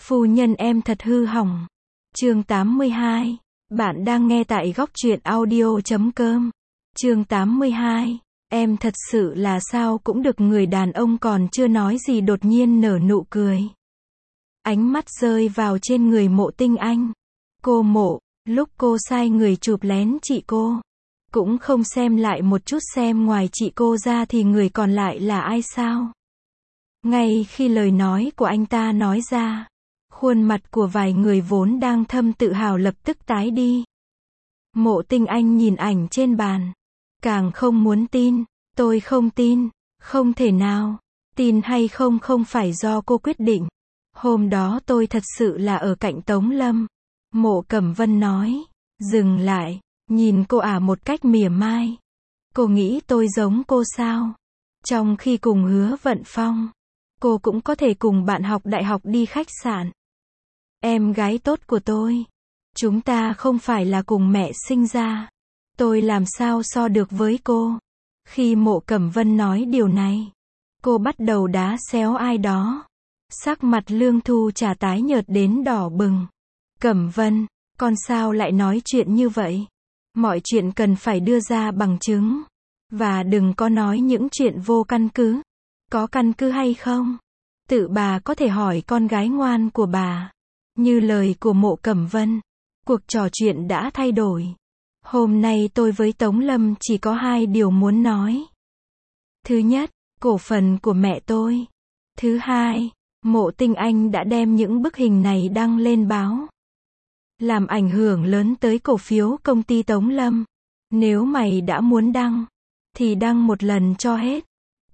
Phu nhân em thật hư hỏng. Chương 82. Bạn đang nghe tại góc truyện audio.com. Chương 82. Em thật sự là sao cũng được, người đàn ông còn chưa nói gì đột nhiên nở nụ cười. Ánh mắt rơi vào trên người Mộ Tinh Anh. Cô Mộ, lúc cô sai người chụp lén chị cô, cũng không xem lại một chút xem ngoài chị cô ra thì người còn lại là ai sao? Ngay khi lời nói của anh ta nói ra, khuôn mặt của vài người vốn đang thầm tự hào lập tức tái đi. Mộ Tinh Anh nhìn ảnh trên bàn, càng không muốn tin. Tôi không tin, không thể nào. Tin hay không không phải do cô quyết định. Hôm đó tôi thật sự là ở cạnh Tống Lâm. Mộ Cẩm Vân nói. Dừng lại, nhìn cô một cách mỉa mai. Cô nghĩ tôi giống cô sao? Trong khi cùng Hứa Vận Phong, cô cũng có thể cùng bạn học đại học đi khách sạn. Em gái tốt của tôi, chúng ta không phải là cùng mẹ sinh ra. Tôi làm sao so được với cô? Khi Mộ Cẩm Vân nói điều này, cô bắt đầu đá xéo ai đó. Sắc mặt Lương Thu Trà tái nhợt đến đỏ bừng. Cẩm Vân, con sao lại nói chuyện như vậy? Mọi chuyện cần phải đưa ra bằng chứng. Và đừng có nói những chuyện vô căn cứ. Có căn cứ hay không? Tự bà có thể hỏi con gái ngoan của bà. Như lời của Mộ Cẩm Vân, cuộc trò chuyện đã thay đổi. Hôm nay tôi với Tống Lâm chỉ có hai điều muốn nói. Thứ nhất, cổ phần của mẹ tôi. Thứ hai, Mộ Tinh Anh đã đem những bức hình này đăng lên báo, làm ảnh hưởng lớn tới cổ phiếu công ty Tống Lâm. Nếu mày đã muốn đăng, thì đăng một lần cho hết.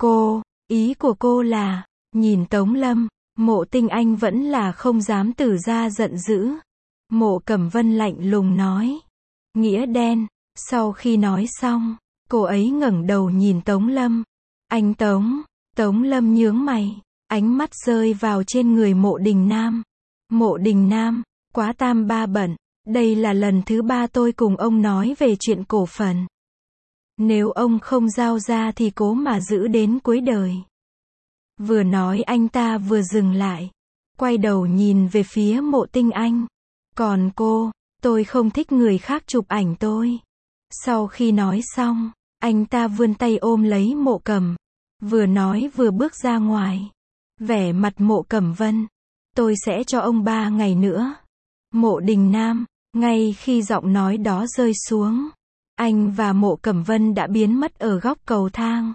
Ý của cô là, nhìn Tống Lâm, Mộ Tinh Anh vẫn là không dám tỏ ra giận dữ. Mộ Cẩm Vân lạnh lùng nói. Nghĩa đen. Sau khi nói xong, cô ấy ngẩng đầu nhìn Tống Lâm. Anh Tống. Tống Lâm nhướng mày, ánh mắt rơi vào trên người Mộ Đình Nam. Mộ Đình Nam, quá tam ba bận, đây là lần thứ 3 tôi cùng ông nói về chuyện cổ phần. Nếu ông không giao ra thì cố mà giữ đến cuối đời. Vừa nói anh ta vừa dừng lại, quay đầu nhìn về phía Mộ Tinh Anh. Còn cô, tôi không thích người khác chụp ảnh tôi. Sau khi nói xong, anh ta vươn tay ôm lấy Mộ Cẩm, vừa nói vừa bước ra ngoài. Vẻ mặt Mộ Cẩm Vân, tôi sẽ cho ông 3 ngày nữa. Mộ Đình Nam, ngay khi giọng nói đó rơi xuống, anh và Mộ Cẩm Vân đã biến mất ở góc cầu thang.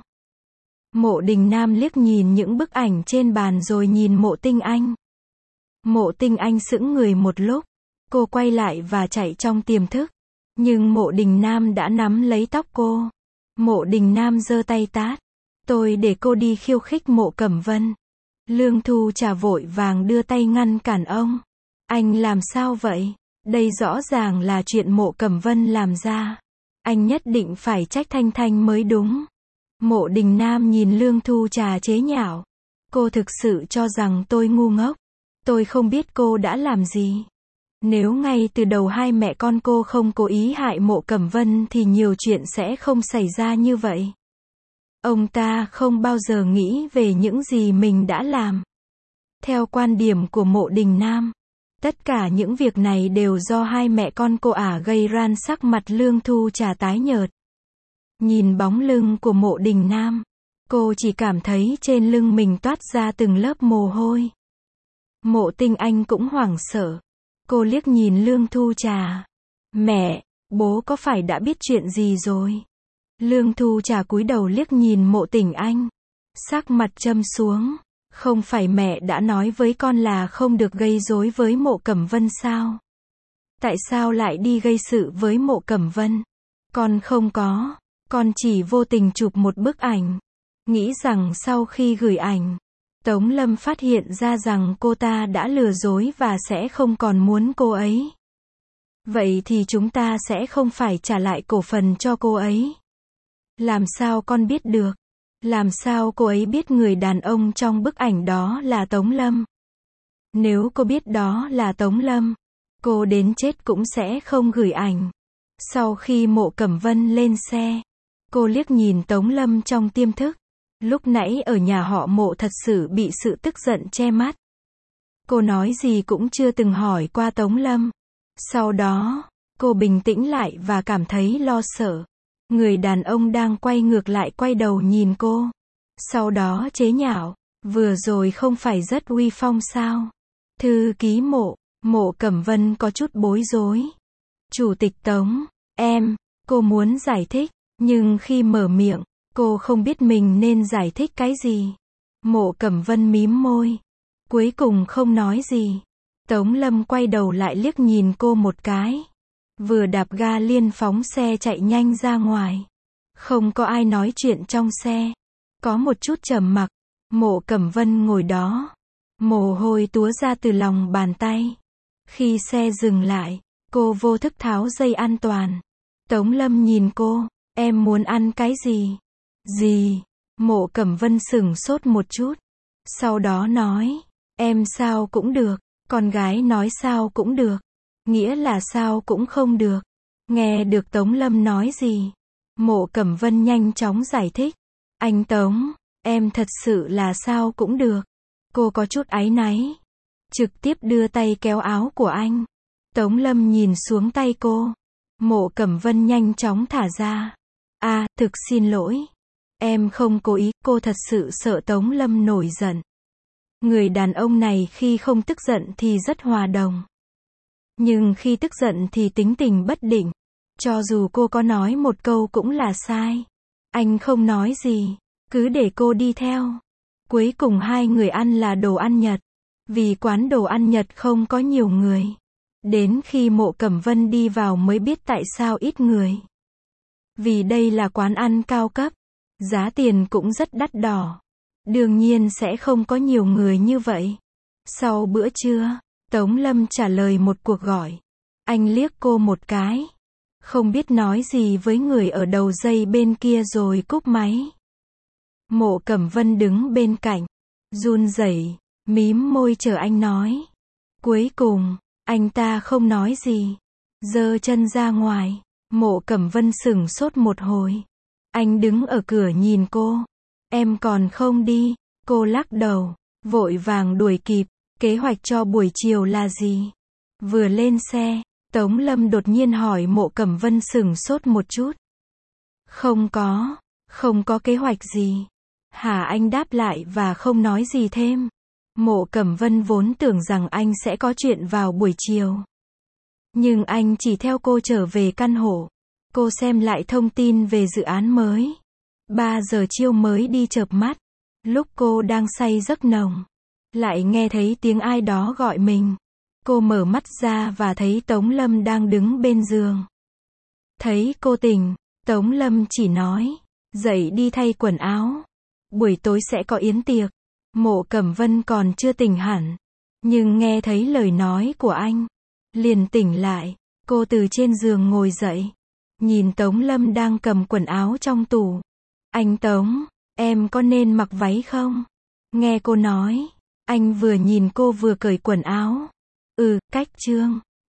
Mộ Đình Nam liếc nhìn những bức ảnh trên bàn rồi nhìn Mộ Tinh Anh. Mộ Tinh Anh sững người một lúc, cô quay lại và chạy trong tiềm thức. Nhưng Mộ Đình Nam đã nắm lấy tóc cô. Mộ Đình Nam giơ tay tát. Tôi để cô đi khiêu khích Mộ Cẩm Vân. Lương Thu Trà vội vàng đưa tay ngăn cản ông. Anh làm sao vậy? Đây rõ ràng là chuyện Mộ Cẩm Vân làm ra. Anh nhất định phải trách Thanh Thanh mới đúng. Mộ Đình Nam nhìn Lương Thu Trà chế nhạo. Cô thực sự cho rằng tôi ngu ngốc. Tôi không biết cô đã làm gì. Nếu ngay từ đầu hai mẹ con cô không cố ý hại Mộ Cẩm Vân thì nhiều chuyện sẽ không xảy ra như vậy. Ông ta không bao giờ nghĩ về những gì mình đã làm. Theo quan điểm của Mộ Đình Nam, tất cả những việc này đều do hai mẹ con cô gây ra. Sắc mặt Lương Thu Trà tái nhợt. Nhìn bóng lưng của Mộ Đình Nam, cô chỉ cảm thấy trên lưng mình toát ra từng lớp mồ hôi. Mộ Tinh Anh cũng hoảng sợ. Cô liếc nhìn Lương Thu Trà. Mẹ, bố có phải đã biết chuyện gì rồi? Lương Thu Trà cúi đầu liếc nhìn Mộ Tinh Anh. Sắc mặt trầm xuống. Không phải mẹ đã nói với con là không được gây rối với Mộ Cẩm Vân sao? Tại sao lại đi gây sự với Mộ Cẩm Vân? Con không có. Con chỉ vô tình chụp một bức ảnh. Nghĩ rằng sau khi gửi ảnh, Tống Lâm phát hiện ra rằng cô ta đã lừa dối và sẽ không còn muốn cô ấy. Vậy thì chúng ta sẽ không phải trả lại cổ phần cho cô ấy. Làm sao con biết được? Làm sao cô ấy biết người đàn ông trong bức ảnh đó là Tống Lâm? Nếu cô biết đó là Tống Lâm, cô đến chết cũng sẽ không gửi ảnh. Sau khi Mộ Cẩm Vân lên xe, cô liếc nhìn Tống Lâm trong tiềm thức. Lúc nãy ở nhà họ Mộ thật sự bị sự tức giận che mắt. Cô nói gì cũng chưa từng hỏi qua Tống Lâm. Sau đó, cô bình tĩnh lại và cảm thấy lo sợ. Người đàn ông đang quay ngược lại quay đầu nhìn cô. Sau đó chế nhạo, vừa rồi không phải rất uy phong sao? Thư ký Mộ, Mộ Cẩm Vân có chút bối rối. Chủ tịch Tống, cô muốn giải thích, nhưng khi mở miệng, cô không biết mình nên giải thích cái gì. Mộ Cẩm Vân mím môi, cuối cùng không nói gì. Tống Lâm quay đầu lại liếc nhìn cô một cái. Vừa đạp ga liền phóng xe chạy nhanh ra ngoài. Không có ai nói chuyện trong xe. Có một chút trầm mặc. Mộ Cẩm Vân ngồi đó. Mồ hôi túa ra từ lòng bàn tay. Khi xe dừng lại, cô vô thức tháo dây an toàn. Tống Lâm nhìn cô, em muốn ăn cái gì? Gì? Mộ Cẩm Vân sửng sốt một chút. Sau đó nói, em sao cũng được. Con gái nói sao cũng được. Nghĩa là sao cũng không được. Nghe được Tống Lâm nói gì? Mộ Cẩm Vân nhanh chóng giải thích. Anh Tống, em thật sự là sao cũng được. Cô có chút áy náy. Trực tiếp đưa tay kéo áo của anh. Tống Lâm nhìn xuống tay cô. Mộ Cẩm Vân nhanh chóng thả ra. Thực xin lỗi. Em không cố ý, cô thật sự sợ Tống Lâm nổi giận. Người đàn ông này khi không tức giận thì rất hòa đồng. Nhưng khi tức giận thì tính tình bất định. Cho dù cô có nói một câu cũng là sai. Anh không nói gì, cứ để cô đi theo. Cuối cùng hai người ăn là đồ ăn Nhật. Vì quán đồ ăn Nhật không có nhiều người. Đến khi Mộ Cẩm Vân đi vào mới biết tại sao ít người. Vì đây là quán ăn cao cấp. Giá tiền cũng rất đắt đỏ. Đương nhiên sẽ không có nhiều người như vậy. Sau bữa trưa, Tống Lâm trả lời một cuộc gọi. Anh liếc cô một cái. Không biết nói gì với người ở đầu dây bên kia rồi cúp máy. Mộ Cẩm Vân đứng bên cạnh. Run rẩy, mím môi chờ anh nói. Cuối cùng, anh ta không nói gì. Giơ chân ra ngoài. Mộ Cẩm Vân sửng sốt một hồi. Anh đứng ở cửa nhìn cô. Em còn không đi. Cô lắc đầu, vội vàng đuổi kịp. Kế hoạch cho buổi chiều là gì? Vừa lên xe, Tống Lâm đột nhiên hỏi. Mộ Cẩm Vân sửng sốt một chút. Không có kế hoạch gì. Hả? Anh đáp lại và không nói gì thêm. Mộ Cẩm Vân vốn tưởng rằng anh sẽ có chuyện vào buổi chiều. Nhưng anh chỉ theo cô trở về căn hộ. Cô xem lại thông tin về dự án mới. 3 giờ chiều mới đi chợp mắt. Lúc cô đang say giấc nồng, lại nghe thấy tiếng ai đó gọi mình. Cô mở mắt ra và thấy Tống Lâm đang đứng bên giường. Thấy cô tỉnh, Tống Lâm chỉ nói, dậy đi thay quần áo. Buổi tối sẽ có yến tiệc. Mộ Cẩm Vân còn chưa tỉnh hẳn, nhưng nghe thấy lời nói của anh, liền tỉnh lại. Cô từ trên giường ngồi dậy, nhìn Tống Lâm đang cầm quần áo trong tủ. Anh Tống, em có nên mặc váy không? Nghe cô nói, anh vừa nhìn cô vừa cởi quần áo. Cách trương.